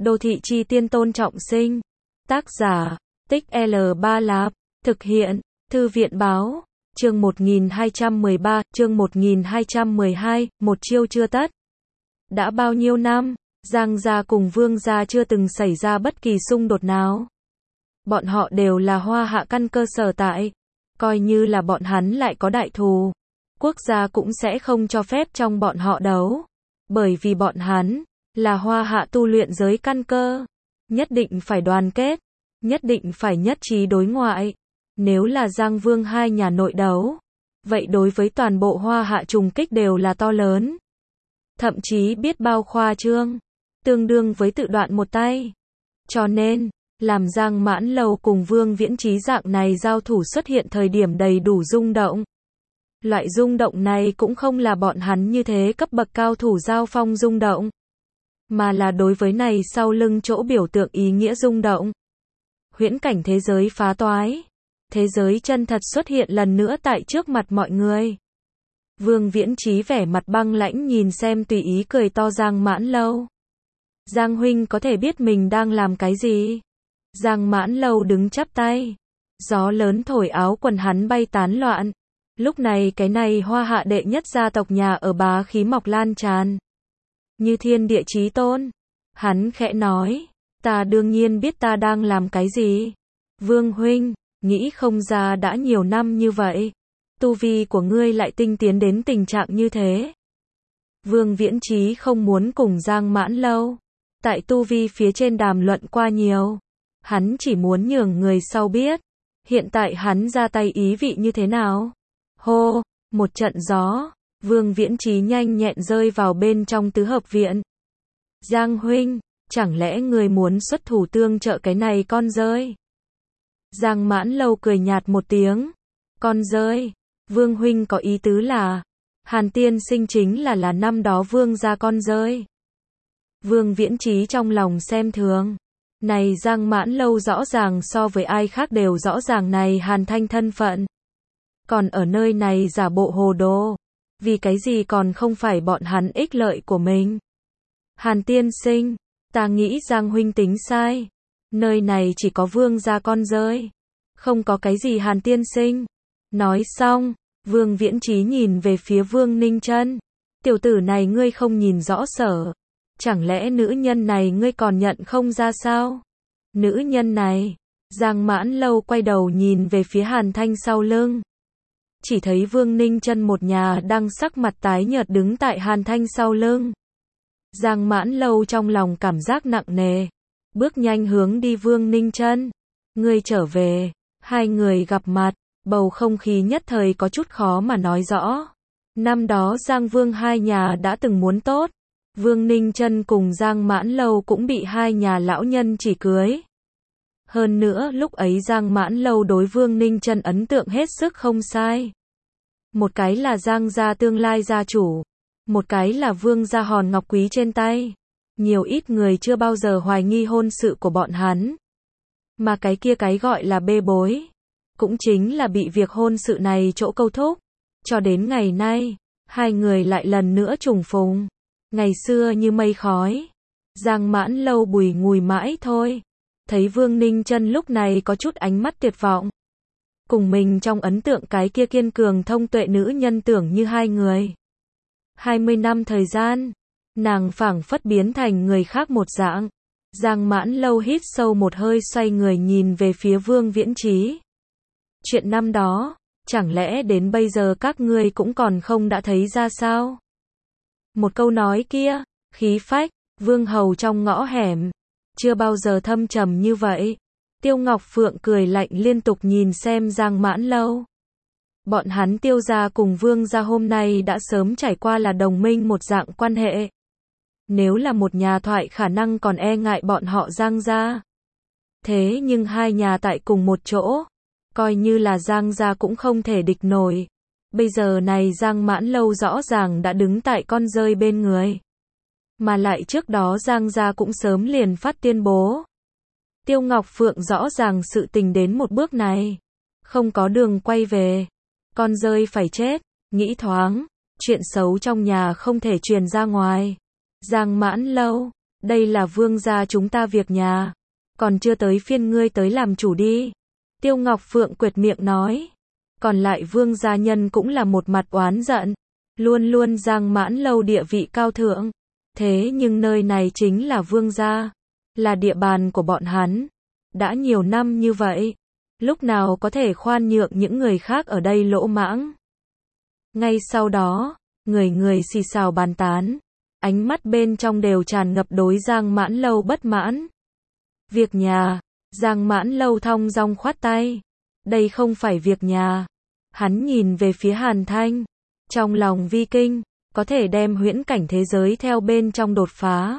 Đô thị chi tiên Tôn Trọng Sinh. Tác giả, Tích L3 Lạp. Thực hiện, Thư viện báo. Chương 1213, chương 1212, một chiêu chưa tất. Đã bao nhiêu năm, Giang gia cùng Vương gia chưa từng xảy ra bất kỳ xung đột nào. Bọn họ đều là Hoa Hạ căn cơ sở tại. Coi như là bọn hắn lại có đại thù, quốc gia cũng sẽ không cho phép trong bọn họ đấu. Bởi vì bọn hắn là Hoa Hạ tu luyện giới căn cơ. Nhất định phải đoàn kết, nhất định phải nhất trí đối ngoại. Nếu là Giang Vương hai nhà nội đấu, vậy đối với toàn bộ Hoa Hạ trùng kích đều là to lớn. Thậm chí biết bao khoa trương, tương đương với tự đoạn một tay. Cho nên, làm Giang Mãn Lâu cùng Vương Viễn Trí dạng này giao thủ xuất hiện thời điểm đầy đủ rung động. Loại rung động này cũng không là bọn hắn như thế cấp bậc cao thủ giao phong rung động, mà là đối với này sau lưng chỗ biểu tượng ý nghĩa rung động. Huyễn cảnh thế giới phá toái, thế giới chân thật xuất hiện lần nữa tại trước mặt mọi người. Vương Viễn Trí vẻ mặt băng lãnh nhìn xem tùy ý cười to Giang Mãn Lâu. Giang huynh có thể biết mình đang làm cái gì? Giang Mãn Lâu đứng chắp tay. Gió lớn thổi áo quần hắn bay tán loạn. Lúc này cái này Hoa Hạ đệ nhất gia tộc nhà ở bá khí mọc lan tràn. Như thiên địa chí tôn. Hắn khẽ nói. Ta đương nhiên biết ta đang làm cái gì. Vương huynh, nghĩ không ra đã nhiều năm như vậy. Tu vi của ngươi lại tinh tiến đến tình trạng như thế. Vương Viễn Trí không muốn cùng Giang Mãn Lâu tại tu vi phía trên đàm luận qua nhiều. Hắn chỉ muốn nhường người sau biết. Hiện tại hắn ra tay ý vị như thế nào. Hô, một trận gió. Vương Viễn Trí nhanh nhẹn rơi vào bên trong tứ hợp viện. Giang huynh, chẳng lẽ người muốn xuất thủ tương trợ cái này con rơi? Giang Mãn Lâu cười nhạt một tiếng. Con rơi, Vương huynh có ý tứ là Hàn Tiên Sinh chính là năm đó Vương gia con rơi. Vương Viễn Trí trong lòng xem thường. Này Giang Mãn Lâu rõ ràng so với ai khác đều rõ ràng này Hàn Thanh thân phận. Còn ở nơi này giả bộ hồ đồ. Vì cái gì còn không phải bọn hắn ích lợi của mình? Hàn Tiên Sinh, ta nghĩ Giang huynh tính sai. Nơi này chỉ có Vương gia con rơi. Không có cái gì Hàn Tiên Sinh. Nói xong, Vương Viễn Trí nhìn về phía Vương Ninh Chân. Tiểu tử này ngươi không nhìn rõ sở. Chẳng lẽ nữ nhân này ngươi còn nhận không ra sao? Nữ nhân này. Giang Mãn Lâu quay đầu nhìn về phía Hàn Thanh sau lưng. Chỉ thấy Vương Ninh Chân một nhà đang sắc mặt tái nhợt đứng tại Hàn Thanh sau lưng. Giang Mãn Lâu trong lòng cảm giác nặng nề. Bước nhanh hướng đi Vương Ninh Chân. Ngươi trở về. Hai người gặp mặt. Bầu không khí nhất thời có chút khó mà nói rõ. Năm đó Giang Vương hai nhà đã từng muốn tốt. Vương Ninh Chân cùng Giang Mãn Lâu cũng bị hai nhà lão nhân chỉ cưới. Hơn nữa lúc ấy Giang Mãn Lâu đối Vương Ninh Chân ấn tượng hết sức không sai. Một cái là Giang gia tương lai gia chủ. Một cái là Vương gia hòn ngọc quý trên tay. Nhiều ít người chưa bao giờ hoài nghi hôn sự của bọn hắn. Mà cái kia cái gọi là bê bối. Cũng chính là bị việc hôn sự này chỗ câu thúc. Cho đến ngày nay, hai người lại lần nữa trùng phùng. Ngày xưa như mây khói. Giang Mãn Lâu bùi ngùi mãi thôi. Thấy Vương Ninh Chân lúc này có chút ánh mắt tuyệt vọng. Cùng mình trong ấn tượng cái kia kiên cường thông tuệ nữ nhân tưởng như hai người. 20 năm thời gian, nàng phảng phất biến thành người khác một dạng. Giang Mãn Lâu hít sâu một hơi xoay người nhìn về phía Vương Viễn Trí. Chuyện năm đó, chẳng lẽ đến bây giờ các ngươi cũng còn không đã thấy ra sao? Một câu nói kia, khí phách, vương hầu trong ngõ hẻm, chưa bao giờ thâm trầm như vậy. Tiêu Ngọc Phượng cười lạnh liên tục nhìn xem Giang Mãn Lâu. Bọn hắn Tiêu gia cùng Vương gia hôm nay đã sớm trải qua là đồng minh một dạng quan hệ. Nếu là một nhà thoại khả năng còn e ngại bọn họ Giang gia. Thế nhưng hai nhà tại cùng một chỗ, coi như là Giang gia cũng không thể địch nổi. Bây giờ này Giang Mãn Lâu rõ ràng đã đứng tại con rơi bên người. Mà lại trước đó Giang gia cũng sớm liền phát tuyên bố. Tiêu Ngọc Phượng rõ ràng sự tình đến một bước này. Không có đường quay về. Con rơi phải chết. Nghĩ thoáng. Chuyện xấu trong nhà không thể truyền ra ngoài. Giang Mãn Lâu. Đây là vương gia chúng ta việc nhà. Còn chưa tới phiên ngươi tới làm chủ đi. Tiêu Ngọc Phượng quệt miệng nói. Còn lại vương gia nhân cũng là một mặt oán giận. Luôn luôn Giang Mãn Lâu địa vị cao thượng. Thế nhưng nơi này chính là vương gia. Là địa bàn của bọn hắn. Đã nhiều năm như vậy. Lúc nào có thể khoan nhượng những người khác ở đây lỗ mãng. Ngay sau đó, người người xì xào bàn tán. Ánh mắt bên trong đều tràn ngập đối Giang Mãn Lâu bất mãn. Việc nhà, Giang Mãn Lâu thong dong khoát tay. Đây không phải việc nhà. Hắn nhìn về phía Hàn Thanh. Trong lòng vi kinh, có thể đem huyễn cảnh thế giới theo bên trong đột phá.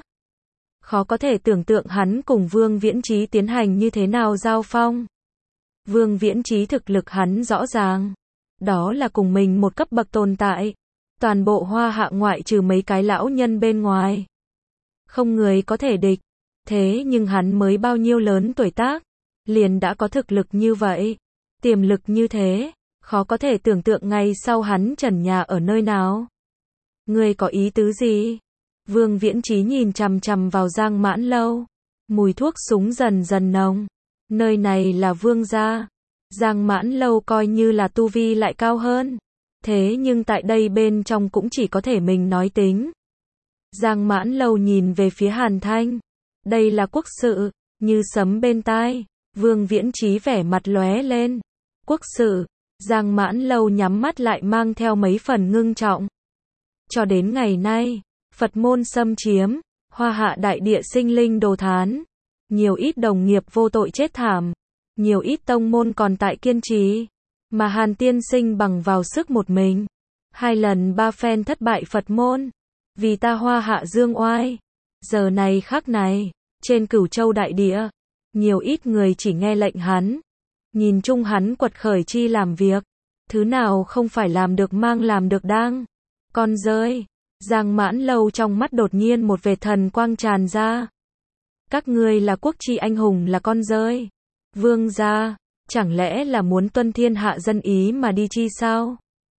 Khó có thể tưởng tượng hắn cùng Vương Viễn Chí tiến hành như thế nào giao phong. Vương Viễn Chí thực lực hắn rõ ràng. Đó là cùng mình một cấp bậc tồn tại. Toàn bộ Hoa Hạ ngoại trừ mấy cái lão nhân bên ngoài. Không người có thể địch. Thế nhưng hắn mới bao nhiêu lớn tuổi tác. Liền đã có thực lực như vậy. Tiềm lực như thế. Khó có thể tưởng tượng ngày sau hắn trần nhà ở nơi nào. Ngươi có ý tứ gì? Vương Viễn Chí nhìn chằm chằm vào Giang Mãn Lâu. Mùi thuốc súng dần dần nồng. Nơi này là vương gia. Giang Mãn Lâu coi như là tu vi lại cao hơn. Thế nhưng tại đây bên trong cũng chỉ có thể mình nói tính. Giang Mãn Lâu nhìn về phía Hàn Thanh. Đây là quốc sự, như sấm bên tai. Vương Viễn Chí vẻ mặt lóe lên. Quốc sự. Giang Mãn Lâu nhắm mắt lại mang theo mấy phần ngưng trọng. Cho đến ngày nay, Phật môn xâm chiếm, Hoa Hạ đại địa sinh linh đồ thán. Nhiều ít đồng nghiệp vô tội chết thảm. Nhiều ít tông môn còn tại kiên trì. Mà Hàn tiên sinh bằng vào sức một mình. 2 lần 3 phen thất bại Phật môn. Vì ta Hoa Hạ dương oai. Giờ này khắc này, trên Cửu Châu đại địa, nhiều ít người chỉ nghe lệnh hắn. Nhìn chung hắn quật khởi chi làm việc. Thứ nào không phải làm được mang làm được đang. Con rơi. Giang Mãn Lâu trong mắt đột nhiên một vệt thần quang tràn ra. Các ngươi là quốc chi anh hùng là con rơi. Vương gia, chẳng lẽ là muốn tuân thiên hạ dân ý mà đi chi sao?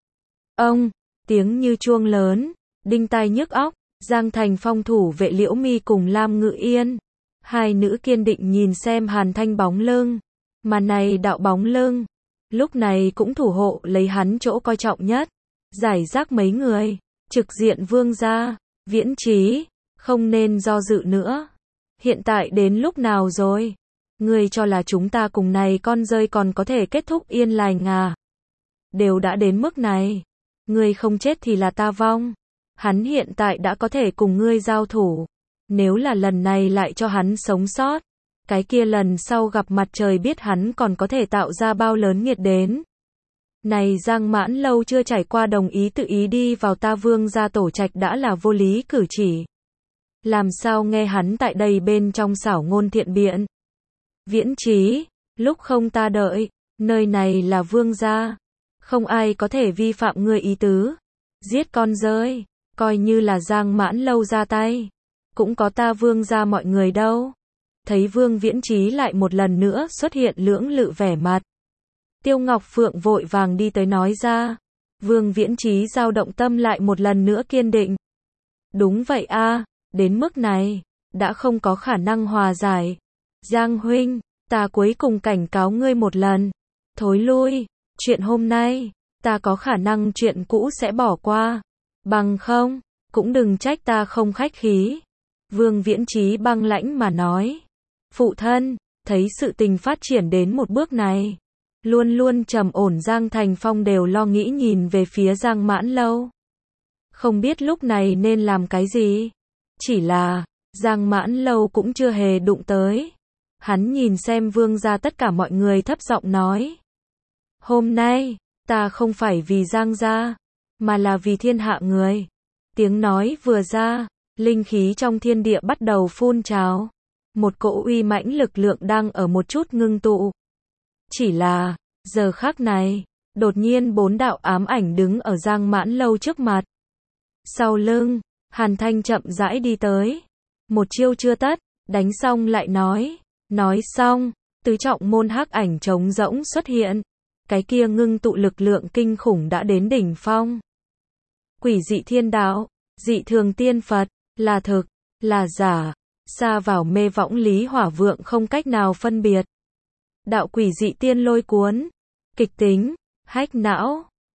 Ông, tiếng như chuông lớn, đinh tai nhức óc, Giang Thành Phong thủ vệ Liễu Mi cùng Lam Ngự Yên. 2 nữ kiên định nhìn xem Hàn Thanh bóng lưng. Mà này đạo bóng lưng, lúc này cũng thủ hộ lấy hắn chỗ coi trọng nhất. Giải rác mấy người, trực diện vương gia, Viễn Chí, không nên do dự nữa. Hiện tại đến lúc nào rồi? Ngươi cho là chúng ta cùng này con rơi còn có thể kết thúc yên lành à? Đều đã đến mức này. Ngươi không chết thì là ta vong. Hắn hiện tại đã có thể cùng ngươi giao thủ. Nếu là lần này lại cho hắn sống sót. Cái kia lần sau gặp mặt trời biết hắn còn có thể tạo ra bao lớn nghiệt đến. Này Giang Mãn Lâu chưa trải qua đồng ý tự ý đi vào ta vương gia tổ trạch đã là vô lý cử chỉ. Làm sao nghe hắn tại đây bên trong xảo ngôn thiện biện. Viễn Chí, lúc không ta đợi, nơi này là vương gia. Không ai có thể vi phạm ngươi ý tứ. Giết con rơi, coi như là Giang Mãn Lâu ra tay. Cũng có ta vương gia mọi người đâu. Thấy Vương Viễn Chí lại một lần nữa xuất hiện lưỡng lự vẻ mặt. Tiêu Ngọc Phượng vội vàng đi tới nói ra. Vương Viễn Chí dao động tâm lại một lần nữa kiên định. Đúng vậy a, đến mức này, đã không có khả năng hòa giải. Giang huynh, ta cuối cùng cảnh cáo ngươi một lần. Thối lui, chuyện hôm nay, ta có khả năng chuyện cũ sẽ bỏ qua. Bằng không, cũng đừng trách ta không khách khí. Vương Viễn Chí băng lãnh mà nói. Phụ thân, thấy sự tình phát triển đến một bước này. Luôn luôn trầm ổn Giang Thành Phong đều lo nghĩ nhìn về phía Giang Mãn Lâu. Không biết lúc này nên làm cái gì. Chỉ là, Giang Mãn Lâu cũng chưa hề đụng tới. Hắn nhìn xem vương gia tất cả mọi người thấp giọng nói. Hôm nay, ta không phải vì Giang gia, mà là vì thiên hạ người. Tiếng nói vừa ra, linh khí trong thiên địa bắt đầu phun trào. Một cỗ uy mãnh lực lượng đang ở một chút ngưng tụ. Chỉ là, giờ khắc này, đột nhiên 4 đạo ám ảnh đứng ở Giang Mãn Lâu trước mặt. Sau lưng, Hàn Thanh chậm rãi đi tới. Một chiêu chưa tất, đánh xong lại nói. Nói xong, tứ trọng môn hắc ảnh trống rỗng xuất hiện. Cái kia ngưng tụ lực lượng kinh khủng đã đến đỉnh phong. Quỷ dị thiên đạo, dị thường tiên Phật, là thực, là giả. Sa vào mê võng Lý Hỏa Vượng không cách nào phân biệt. Đạo quỷ dị tiên lôi cuốn. Kịch tính, hack não.